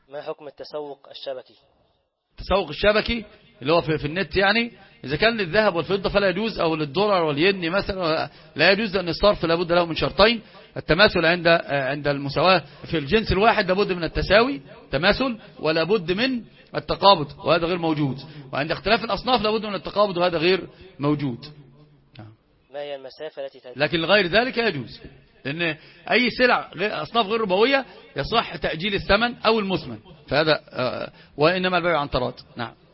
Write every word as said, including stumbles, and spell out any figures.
ما حكم التسوق الشبكي؟ التسوق الشبكي اللي هو في, في النت يعني، إذا كان للذهب والفضة فلا يجوز، أو للدولار والين مثلا لا يجوز، لأن الصرف لابد له من شرطين: التماثل عند عند المساواة في الجنس الواحد لابد من التساوي تماثل، ولا بد من التقابض وهذا غير موجود، وعند اختلاف الأصناف لابد من التقابض وهذا غير موجود. ما هي المسافة التي تجوز؟ لكن لغير ذلك يجوز، لأن أي سلع أصناف غير ربوية يصح تأجيل الثمن أو المثمن، فهذا وإنما البيع عن تراض. نعم.